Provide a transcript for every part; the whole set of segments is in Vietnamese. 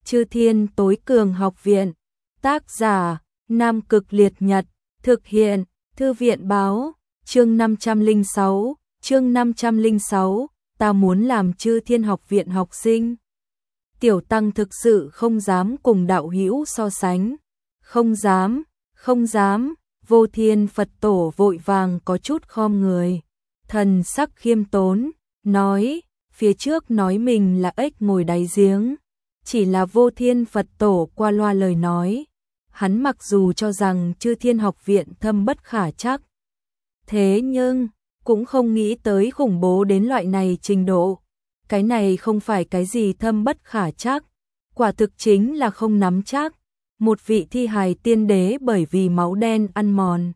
Chư Thiên Tối Cường Học Viện. Tác giả: Nam Cực Liệt Nhật. Thực hiện: Thư viện báo. Chương 506, ta muốn làm Chư Thiên Học Viện học sinh. Tiểu Tăng thực sự không dám cùng đạo hữu so sánh. Không dám, Vô Thiên Phật Tổ vội vàng có chút khom người. Thần sắc khiêm tốn, nói, phía trước nói mình là ếch ngồi đáy giếng. Chỉ là Vô Thiên Phật Tổ qua loa lời nói. Hắn mặc dù cho rằng Chư Thiên Học Viện thâm bất khả trắc, thế nhưng cũng không nghĩ tới khủng bố đến loại này trình độ. Cái này không phải cái gì thâm bất khả trắc, quả thực chính là không nắm chắc. Một vị thi hài tiên đế bởi vì máu đen ăn mòn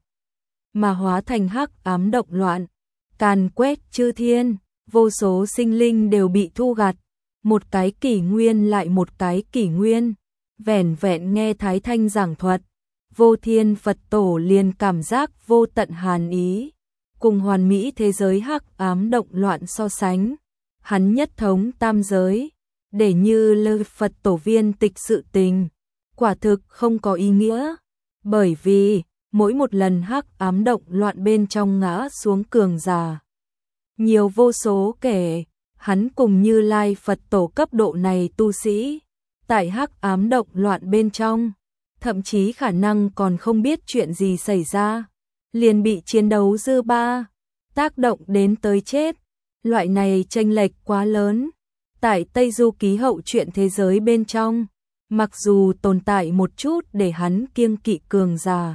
mà hóa thành hắc ám động loạn, càn quét chư thiên, vô số sinh linh đều bị thu gặt. Một cái kỷ nguyên lại một cái kỷ nguyên, vẻn vẹn nghe Thái Thanh giảng thuật, Vô Thiên Phật Tổ liền cảm giác vô tận hàn ý, cùng hoàn mỹ thế giới hắc ám động loạn so sánh. Hắn nhất thống tam giới, để như lơ Phật Tổ viên tịch sự tình, quả thực không có ý nghĩa, bởi vì mỗi một lần hắc ám động loạn bên trong ngã xuống cường giả nhiều vô số kể. Hắn cùng Như Lai Phật Tổ cấp độ này tu sĩ, tại hắc ám động loạn bên trong, thậm chí khả năng còn không biết chuyện gì xảy ra, liền bị chiến đấu dư ba tác động đến tới chết. Loại này chênh lệch quá lớn. Tại Tây Du Ký hậu truyện thế giới bên trong, mặc dù tồn tại một chút để hắn kiêng kỵ cường giả,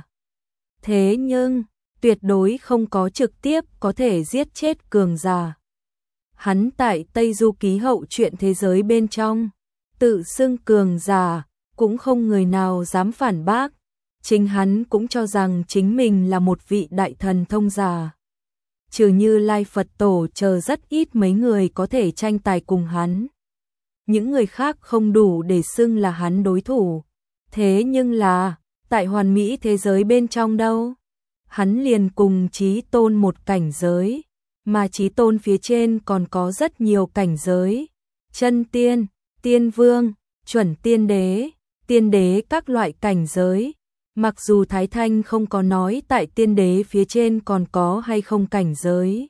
thế nhưng tuyệt đối không có trực tiếp có thể giết chết cường giả. Hắn tại Tây Du Ký hậu truyện thế giới bên trong, tự xưng cường giả, cũng không người nào dám phản bác. Chính hắn cũng cho rằng chính mình là một vị đại thần thông giả. Trừ Như Lai Phật Tổ chờ rất ít mấy người có thể tranh tài cùng hắn. Những người khác không đủ để xưng là hắn đối thủ. Thế nhưng là, tại hoàn mỹ thế giới bên trong đâu? Hắn liền cùng Chí Tôn một cảnh giới, mà Chí Tôn phía trên còn có rất nhiều cảnh giới. Chân tiên, tiên vương, chuẩn tiên đế các loại cảnh giới. Mặc dù Thái Thanh không có nói tại tiên đế phía trên còn có hay không cảnh giới,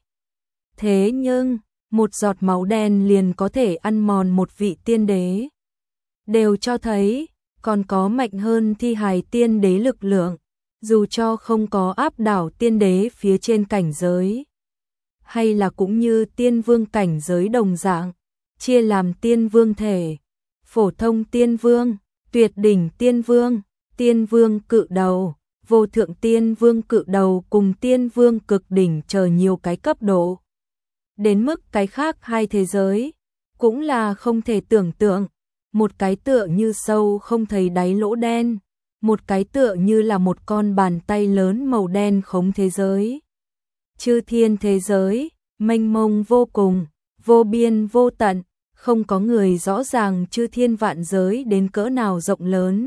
thế nhưng một giọt máu đen liền có thể ăn mòn một vị tiên đế, đều cho thấy còn có mạnh hơn thi hài tiên đế lực lượng, dù cho không có áp đảo tiên đế phía trên cảnh giới, hay là cũng như tiên vương cảnh giới đồng dạng, chia làm tiên vương thể, phổ thông tiên vương, tuyệt đỉnh tiên vương, tiên vương cự đầu, vô thượng tiên vương cự đầu cùng tiên vương cực đỉnh chờ nhiều cái cấp độ. Đến mức cái khác hai thế giới, cũng là không thể tưởng tượng. Một cái tựa như sâu không thấy đáy lỗ đen, một cái tựa như là một con bàn tay lớn màu đen khống thế giới. Chư thiên thế giới, mênh mông vô cùng, vô biên vô tận, không có người rõ ràng chư thiên vạn giới đến cỡ nào rộng lớn.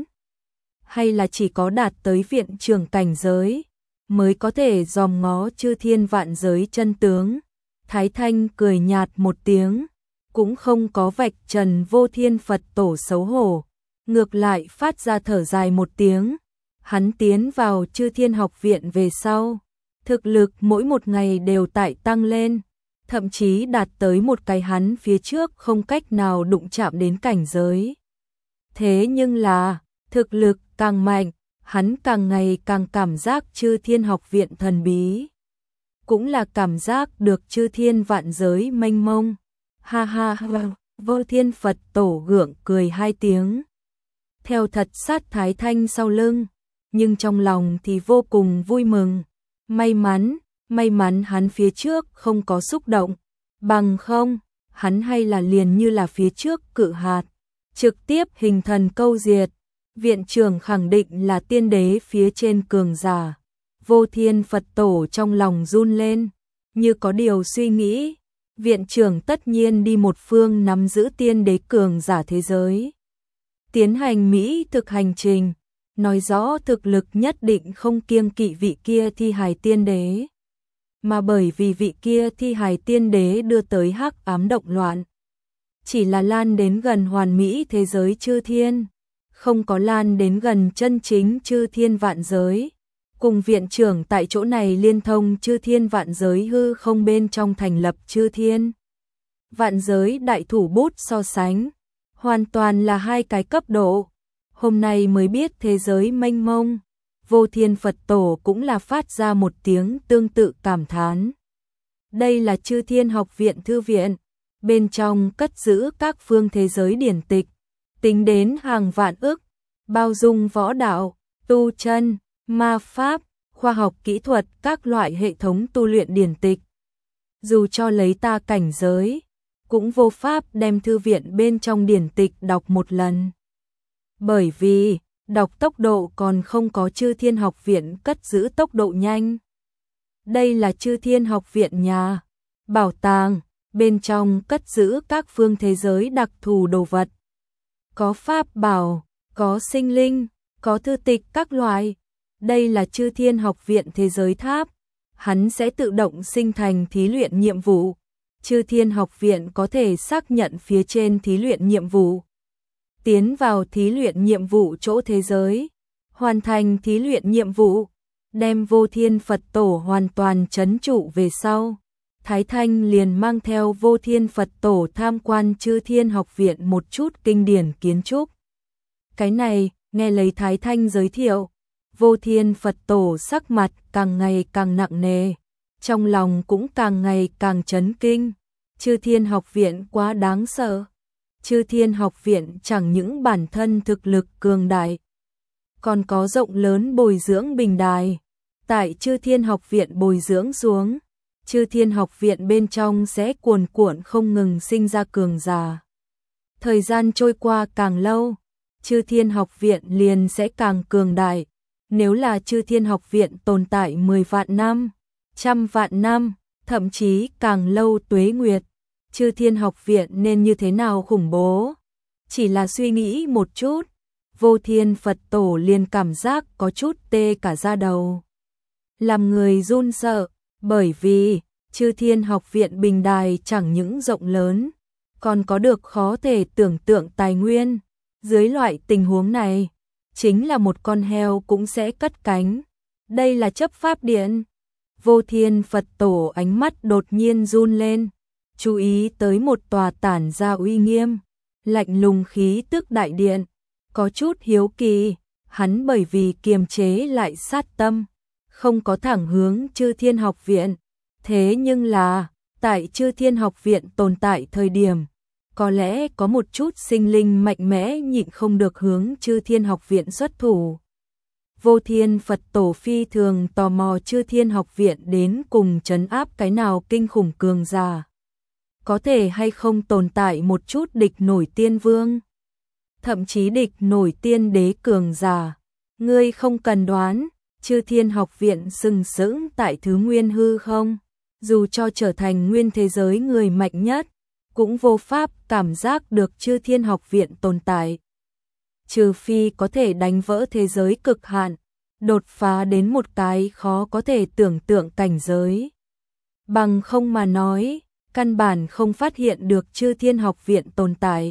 Hay là chỉ có đạt tới viện trưởng cảnh giới, mới có thể dòm ngó chư thiên vạn giới chân tướng. Thái Thanh cười nhạt một tiếng, cũng không có vạch trần Vô Thiên Phật Tổ xấu hổ, ngược lại phát ra thở dài một tiếng. Hắn tiến vào Chư Thiên Học Viện về sau, thực lực mỗi một ngày đều tại tăng lên, thậm chí đạt tới một cái hắn phía trước không cách nào đụng chạm đến cảnh giới. Thế nhưng là, thực lực càng mạnh, hắn càng ngày càng cảm giác Chư Thiên Học Viện thần bí, cũng là cảm giác được chư thiên vạn giới mênh mông. Ha ha ha, Vô Thiên Phật Tổ gượng cười hai tiếng, theo thật sát Thái Thanh sau lưng, nhưng trong lòng thì vô cùng vui mừng. May mắn hắn phía trước không có xúc động, bằng không, hắn hay là liền như là phía trước cự hạt, trực tiếp hình thần câu diệt. Viện trưởng khẳng định là tiên đế phía trên cường giả. Vô Thiên Phật Tổ trong lòng run lên, như có điều suy nghĩ. Viện trưởng tất nhiên đi một phương nắm giữ tiên đế cường giả thế giới, tiến hành mỹ thực hành trình, nói rõ thực lực nhất định không kiêng kỵ vị kia thi hài tiên đế, mà bởi vì vị kia thi hài tiên đế đưa tới hắc ám động loạn. chỉ là lan đến gần hoàn mỹ thế giới chư thiên, không có lan đến gần chân chính chư thiên vạn giới. Cùng viện trưởng tại chỗ này liên thông chư thiên vạn giới hư không bên trong thành lập chư thiên vạn giới đại thủ bút so sánh, hoàn toàn là hai cái cấp độ. Hôm nay mới biết thế giới mênh mông, Vô Thiên Phật Tổ cũng là phát ra một tiếng tương tự cảm thán. Đây là chư thiên học viện thư viện, bên trong cất giữ các phương thế giới điển tịch, tính đến hàng vạn ức, bao dung võ đạo, tu chân, ma pháp, khoa học kỹ thuật, các loại hệ thống tu luyện điển tịch. Dù cho lấy ta cảnh giới, cũng vô pháp đem thư viện bên trong điển tịch đọc một lần. Bởi vì, đọc tốc độ còn không có chư thiên học viện cất giữ tốc độ nhanh. Đây là chư thiên học viện nhà, bảo tàng, bên trong cất giữ các phương thế giới đặc thù đồ vật. Có pháp bảo, có sinh linh, có thư tịch các loại. Đây là chư thiên học viện thế giới tháp, hắn sẽ tự động sinh thành thí luyện nhiệm vụ. Chư thiên học viện có thể xác nhận phía trên thí luyện nhiệm vụ. Tiến vào thí luyện nhiệm vụ chỗ thế giới, hoàn thành thí luyện nhiệm vụ, đem Vô Thiên Phật Tổ hoàn toàn trấn trụ về sau. Thái Thanh liền mang theo Vô Thiên Phật Tổ tham quan chư thiên học viện một chút kinh điển kiến trúc. Cái này, nghe lấy Thái Thanh giới thiệu, Vô Thiên Phật Tổ sắc mặt càng ngày càng nặng nề, trong lòng cũng càng ngày càng chấn kinh. Chư thiên học viện quá đáng sợ. Chư thiên học viện chẳng những bản thân thực lực cường đại, còn có rộng lớn bồi dưỡng bình đài. Tại chư thiên học viện bồi dưỡng xuống, chư thiên học viện bên trong sẽ cuồn cuộn không ngừng sinh ra cường giả. Thời gian trôi qua càng lâu, chư thiên học viện liền sẽ càng cường đại. Nếu là chư thiên học viện tồn tại 10 vạn năm, 100 vạn năm, thậm chí càng lâu tuế nguyệt, chư thiên học viện nên như thế nào khủng bố. Chỉ là suy nghĩ một chút, Vô Thiên Phật Tổ liền cảm giác có chút tê cả da đầu. Làm người run sợ, bởi vì chư thiên học viện bình đài chẳng những rộng lớn, còn có được khó thể tưởng tượng tài nguyên. Dưới loại tình huống này, chính là một con heo cũng sẽ cất cánh. Đây là chấp pháp điện. Vô Thiên Phật Tổ ánh mắt đột nhiên run lên, chú ý tới một tòa tản ra uy nghiêm, lạnh lùng khí tức đại điện. Có chút hiếu kỳ, hắn bởi vì kiềm chế lại sát tâm, không có thẳng hướng chư thiên học viện. Thế nhưng là, tại chư thiên học viện tồn tại thời điểm, có lẽ có một chút sinh linh mạnh mẽ nhịn không được hướng chư thiên học viện xuất thủ. Vô Thiên Phật Tổ phi thường tò mò chư thiên học viện đến cùng trấn áp cái nào kinh khủng cường giả. Có thể hay không tồn tại một chút địch nổi tiên vương, thậm chí địch nổi tiên đế cường giả. Ngươi không cần đoán, chư thiên học viện sừng sững tại thứ nguyên hư không, dù cho trở thành nguyên thế giới người mạnh nhất, cũng vô pháp cảm giác được chư thiên học viện tồn tại. Trừ phi có thể đánh vỡ thế giới cực hạn, đột phá đến một cái khó có thể tưởng tượng cảnh giới. Bằng không mà nói, căn bản không phát hiện được chư thiên học viện tồn tại.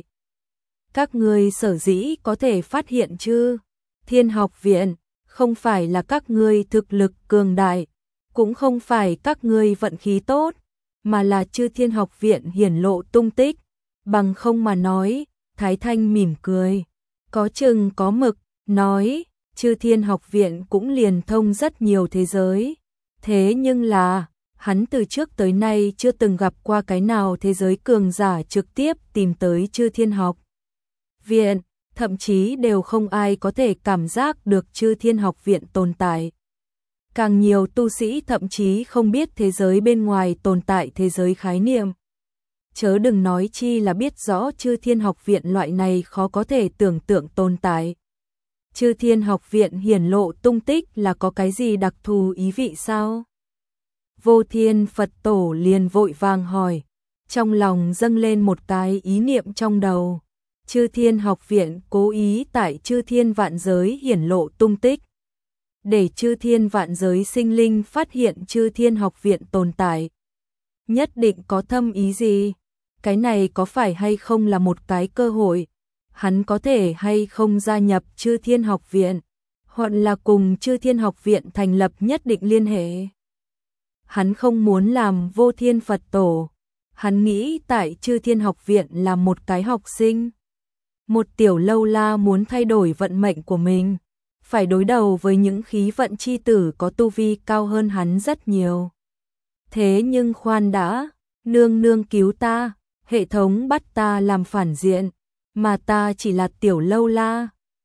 Các ngươi sở dĩ có thể phát hiện chư thiên học viện, không phải là các ngươi thực lực cường đại, cũng không phải các ngươi vận khí tốt, mà là chư thiên học viện hiển lộ tung tích. Bằng không mà nói, Thái Thanh mỉm cười, có chừng có mực, nói, chư thiên học viện cũng liền thông rất nhiều thế giới. Thế nhưng là, hắn từ trước tới nay chưa từng gặp qua cái nào thế giới cường giả trực tiếp tìm tới chư thiên học viện, thậm chí đều không ai có thể cảm giác được chư thiên học viện tồn tại. Càng nhiều tu sĩ thậm chí không biết thế giới bên ngoài tồn tại thế giới khái niệm. Chớ đừng nói chi là biết rõ chư thiên học viện loại này khó có thể tưởng tượng tồn tại. Chư thiên học viện hiển lộ tung tích là có cái gì đặc thù ý vị sao? Vô Thiên Phật Tổ liền vội vàng hỏi, trong lòng dâng lên một cái ý niệm trong đầu. Chư thiên học viện cố ý tại chư thiên vạn giới hiển lộ tung tích, để chư thiên vạn giới sinh linh phát hiện chư thiên học viện tồn tại. Nhất định có thâm ý gì? cái này có phải hay không là một cái cơ hội, hắn có thể hay không gia nhập Chư Thiên Học Viện, hoặc là cùng Chư Thiên Học Viện thành lập nhất định liên hệ. Hắn không muốn làm Vô Thiên Phật Tổ, hắn nghĩ tại Chư Thiên Học Viện là một cái học sinh. Một tiểu lâu la muốn thay đổi vận mệnh của mình, phải đối đầu với những khí vận chi tử có tu vi cao hơn hắn rất nhiều. Thế nhưng khoan đã, nương nương cứu ta, hệ thống bắt ta làm phản diện, mà ta chỉ là tiểu lâu la,